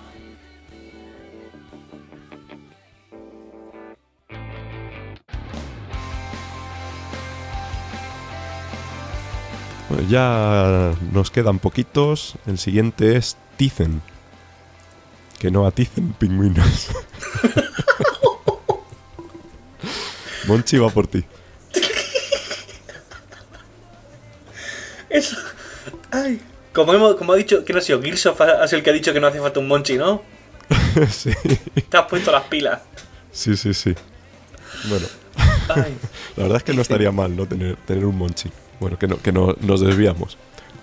Bueno, ya nos quedan poquitos. El siguiente es Tizen. Que no aticen pingüinos. Monchi va por ti. Eso. Ay. Como ha dicho, que no ha sido Gearsoft, ha sido el que ha dicho que no hace falta un Monchi, ¿no? Sí. Te has puesto las pilas. Sí. Bueno. Ay. La verdad es que no estaría mal, ¿no? Tener un Monchi. Bueno, que no nos desviamos.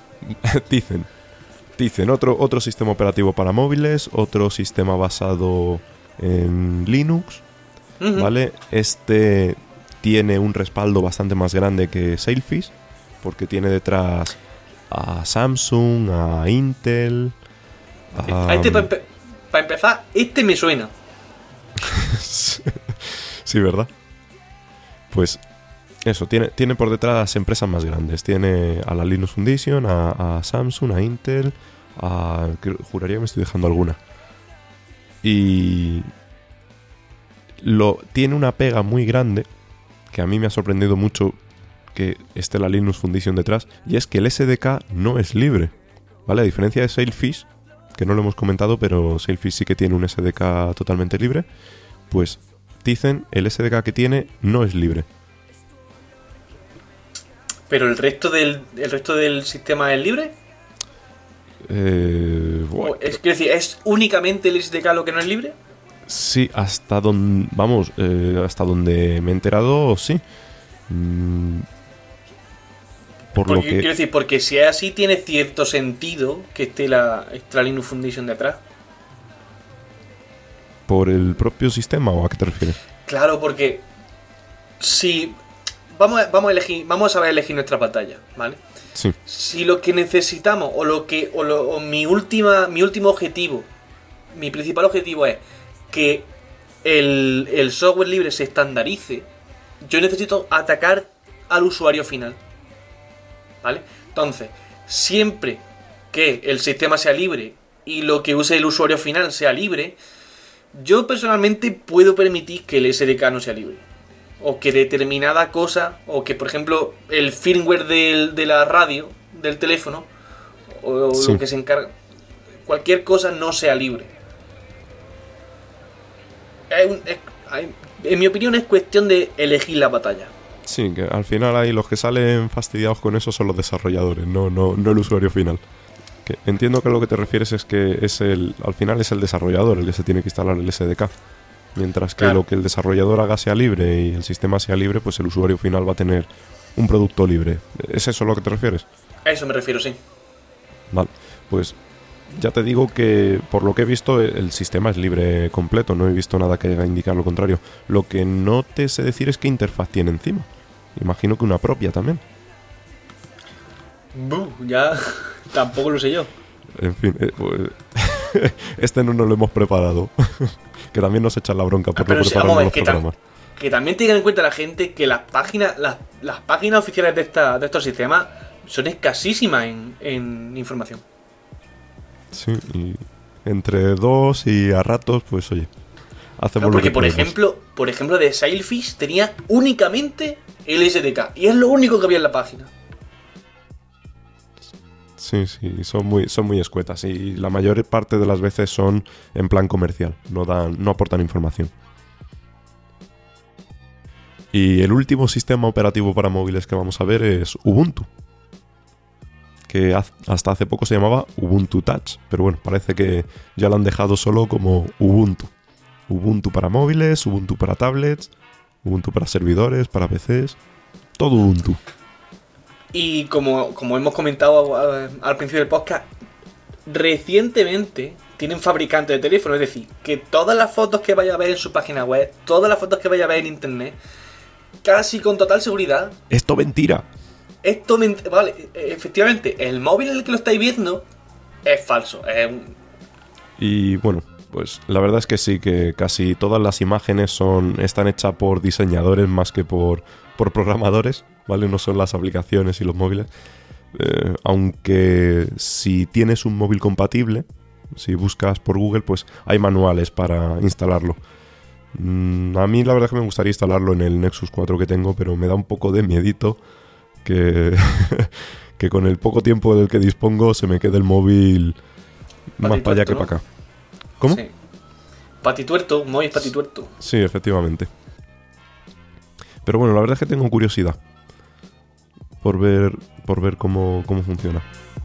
Tizen, otro sistema operativo para móviles, otro sistema basado en Linux, Uh-huh. ¿vale? Este tiene un respaldo bastante más grande que Sailfish, porque tiene detrás a Samsung, a Intel... A este, para empezar, este me suena. Sí, ¿verdad? Pues eso, tiene por detrás empresas más grandes. Tiene a la Linux Foundation, a Samsung, a Intel, juraría que me estoy dejando alguna. Y tiene una pega muy grande, que a mí me ha sorprendido mucho que esté la Linux Foundation detrás, y es que el SDK no es libre, ¿vale? A diferencia de Sailfish, que no lo hemos comentado, pero Sailfish sí que tiene un SDK totalmente libre, pues Tizen, el SDK que tiene no es libre. ¿Pero el resto del sistema es libre? Bueno, Quiero decir, ¿es únicamente el SDK lo que no es libre? sí, hasta donde me he enterado, sí. Quiero decir, porque si es así, tiene cierto sentido que esté la Linux Foundation detrás. ¿Por el propio sistema o a qué te refieres? Claro, porque si vamos a saber elegir nuestra batalla, ¿vale? Sí. Si lo que necesitamos o mi último objetivo, mi principal objetivo es que el software libre se estandarice, yo necesito atacar al usuario final, ¿vale? Entonces, siempre que el sistema sea libre y lo que use el usuario final sea libre, yo personalmente puedo permitir que el SDK no sea libre. O que determinada cosa, o que por ejemplo el firmware de la radio, del teléfono, o sí, lo que se encarga, cualquier cosa no sea libre. En mi opinión es cuestión de elegir la batalla. Sí, que al final ahí los que salen fastidiados con eso son los desarrolladores, no el usuario final. Que entiendo que lo que te refieres es que al final es el desarrollador el que se tiene que instalar el SDK. Mientras que claro, lo que el desarrollador haga sea libre y el sistema sea libre, pues el usuario final va a tener un producto libre. ¿Es eso a lo que te refieres? A eso me refiero, sí. Vale, pues ya te digo que por lo que he visto el sistema es libre completo, no he visto nada que haga indicar lo contrario. Lo que no te sé decir es qué interfaz tiene encima. Imagino que una propia también. Ya tampoco lo sé yo. En fin, pues, este no nos lo hemos preparado. Que también nos echan la bronca por no preparar los programas. Que también tengan en cuenta la gente que las páginas oficiales de estos sistemas son escasísimas en información. Sí, y entre dos y a ratos, pues oye, hacemos Porque lo que podemos. por ejemplo de Sailfish tenía únicamente el SDK. Y es lo único que había en la página. Sí, son muy escuetas y la mayor parte de las veces son en plan comercial, no aportan información. Y el último sistema operativo para móviles que vamos a ver es Ubuntu, que hasta hace poco se llamaba Ubuntu Touch, pero bueno, parece que ya lo han dejado solo como Ubuntu. Ubuntu para móviles, Ubuntu para tablets, Ubuntu para servidores, para PCs, todo Ubuntu. Y como hemos comentado al principio del podcast, recientemente tienen fabricante de teléfono, es decir, que todas las fotos que vaya a ver en su página web, todas las fotos que vaya a ver en internet, casi con total seguridad... ¡Esto mentira! Vale, efectivamente, el móvil en el que lo estáis viendo es falso. Y bueno, pues la verdad es que sí, que casi todas las imágenes están hechas por diseñadores más que por programadores, ¿vale? No son las aplicaciones y los móviles. Aunque si tienes un móvil compatible, si buscas por Google, pues hay manuales para instalarlo. A mí la verdad es que me gustaría instalarlo en el Nexus 4 que tengo, pero me da un poco de miedito que, que con el poco tiempo del que dispongo se me quede el móvil más para allá que para acá. ¿Cómo? Sí. Patituerto, un móvil patituerto. Sí, efectivamente. Pero bueno, la verdad es que tengo curiosidad por ver cómo funciona.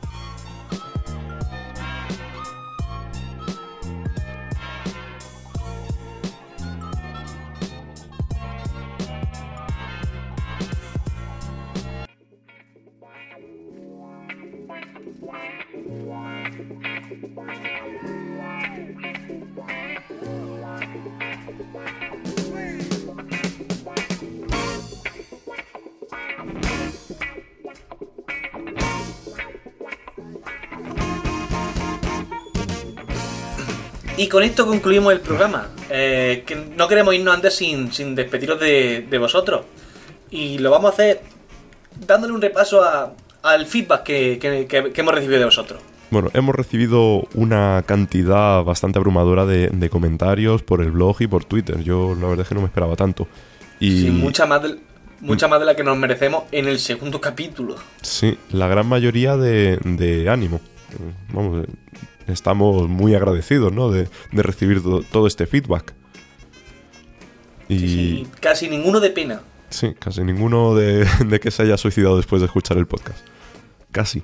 Y con esto concluimos el programa. Que no queremos irnos antes sin despediros de vosotros. Y lo vamos a hacer dándole un repaso al feedback que hemos recibido de vosotros. Bueno, hemos recibido una cantidad bastante abrumadora de comentarios por el blog y por Twitter. Yo la verdad es que no me esperaba tanto. Y sí, mucha más de la que nos merecemos en el segundo capítulo. Sí, la gran mayoría de ánimo. Vamos, estamos muy agradecidos, ¿no? De recibir todo este feedback. Y sí, casi ninguno de pena. Sí, casi ninguno de que se haya suicidado después de escuchar el podcast. Casi.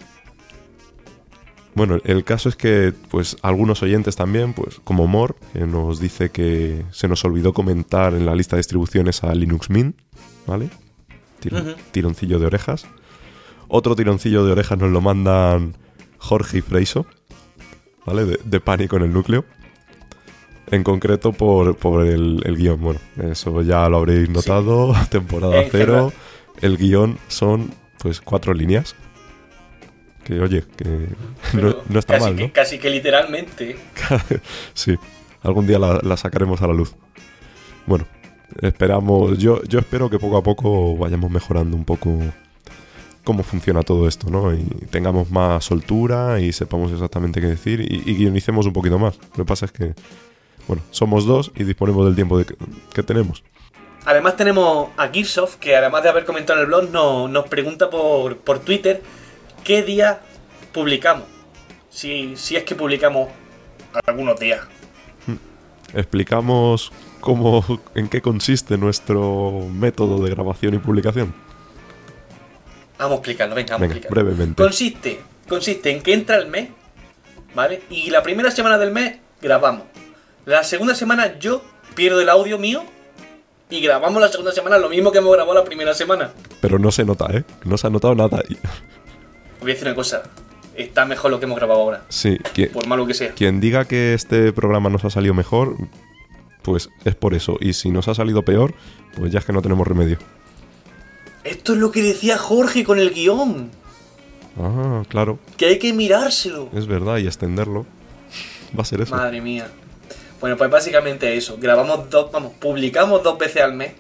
Bueno, el caso es que, pues, algunos oyentes también, pues, como Mor, que nos dice que se nos olvidó comentar en la lista de distribuciones a Linux Mint, ¿vale? Tironcillo de orejas. Otro tironcillo de orejas nos lo mandan Jorge y Freiso, ¿vale? De Pánico en el núcleo. En concreto por el guión. Bueno, eso ya lo habréis notado. Sí. Temporada 0. El guión son, pues, 4 líneas. Que, oye, que no está mal, ¿no? Casi que literalmente. Sí, algún día la sacaremos a la luz. Bueno, esperamos. Yo espero que poco a poco vayamos mejorando un poco cómo funciona todo esto, ¿no? Y tengamos más soltura y sepamos exactamente qué decir y guionicemos un poquito más. Lo que pasa es que, bueno, somos dos y disponemos del tiempo que tenemos. Además tenemos a Gearsoft, que además de haber comentado en el blog, nos pregunta por Twitter qué día publicamos. Si es que publicamos algunos días. Explicamos en qué consiste nuestro método de grabación y publicación. Vamos a explicarlo, venga, vamos a explicarlo. Brevemente. Consiste en que entra el mes, ¿vale? Y la primera semana del mes grabamos. La segunda semana yo pierdo el audio mío y grabamos la segunda semana lo mismo que hemos grabado la primera semana. Pero no se nota, ¿eh? No se ha notado nada. Voy a decir una cosa. Está mejor lo que hemos grabado ahora. Sí. Por malo que sea. Quien diga que este programa nos ha salido mejor, pues es por eso. Y si nos ha salido peor, pues ya es que no tenemos remedio. Esto es lo que decía Jorge con el guión. Ah, claro. Que hay que mirárselo. Es verdad, y extenderlo. Va a ser eso. Madre mía. Bueno, pues básicamente eso. Publicamos 2 veces al mes.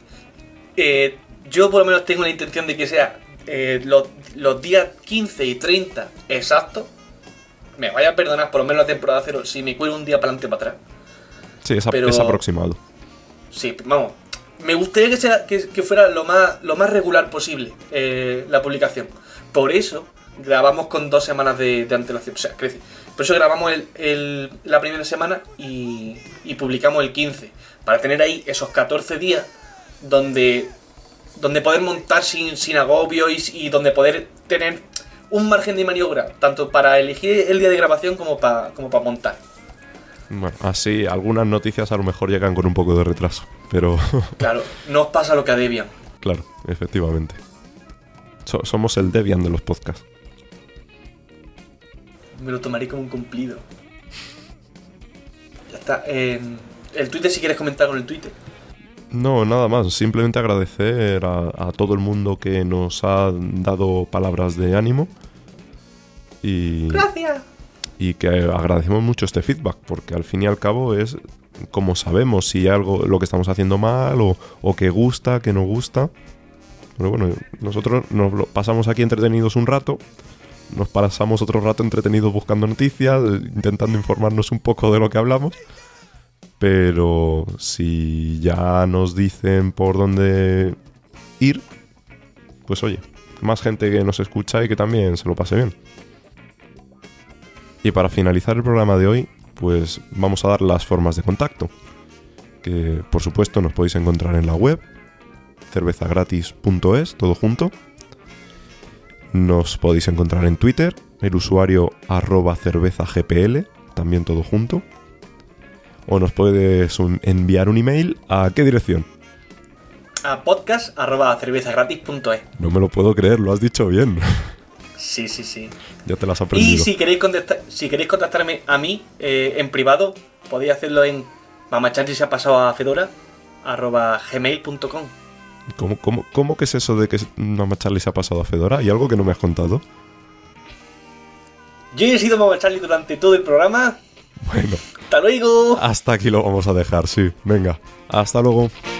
Yo por lo menos tengo la intención de que sea los días 15 y 30 exactos. Me vaya a perdonar por lo menos la temporada 0 si me cuelo un día para adelante o para atrás. Sí, es aproximado. Sí, vamos. me gustaría que fuera lo más regular posible la publicación. Por eso grabamos con 2 semanas de antelación. O sea, crece. Por eso grabamos la primera semana y publicamos el 15. Para tener ahí esos 14 días donde poder montar sin agobio y donde poder tener un margen de maniobra, tanto para elegir el día de grabación como para montar. Bueno, así algunas noticias a lo mejor llegan con un poco de retraso, pero... Claro, no os pasa lo que a Debian. Claro, efectivamente. Somos el Debian de los podcasts. Me lo tomaré como un cumplido. Ya está. El Twitter, si quieres comentar con el Twitter. No, nada más. Simplemente agradecer a todo el mundo que nos ha dado palabras de ánimo. ¡Gracias! Y que agradecemos mucho este feedback, porque al fin y al cabo es como sabemos si algo lo que estamos haciendo mal o que gusta, que no gusta. Pero bueno, nosotros nos lo pasamos aquí entretenidos un rato, nos pasamos otro rato entretenidos buscando noticias, intentando informarnos un poco de lo que hablamos. Pero si ya nos dicen por dónde ir, pues oye, más gente que nos escucha y que también se lo pase bien. Y para finalizar el programa de hoy, pues vamos a dar las formas de contacto, que por supuesto nos podéis encontrar en la web, cervezagratis.es, todo junto. Nos podéis encontrar en Twitter, el usuario @cervezagpl, también todo junto. O nos puedes enviar un email, ¿a qué dirección? A podcast@cervezagratis.es. No me lo puedo creer, lo has dicho bien. Sí, sí, sí. Ya te las has aprendido. Y si queréis contactarme a mí en privado, podéis hacerlo en mamachanchi se ha pasado a Fedora @gmail.com. ¿Cómo que es eso de que Mama Charlie se ha pasado a Fedora? ¿Hay algo que no me has contado? Yo he sido Mama Charlie durante todo el programa. Bueno. ¡Hasta luego! Hasta aquí lo vamos a dejar, sí. Venga, hasta luego.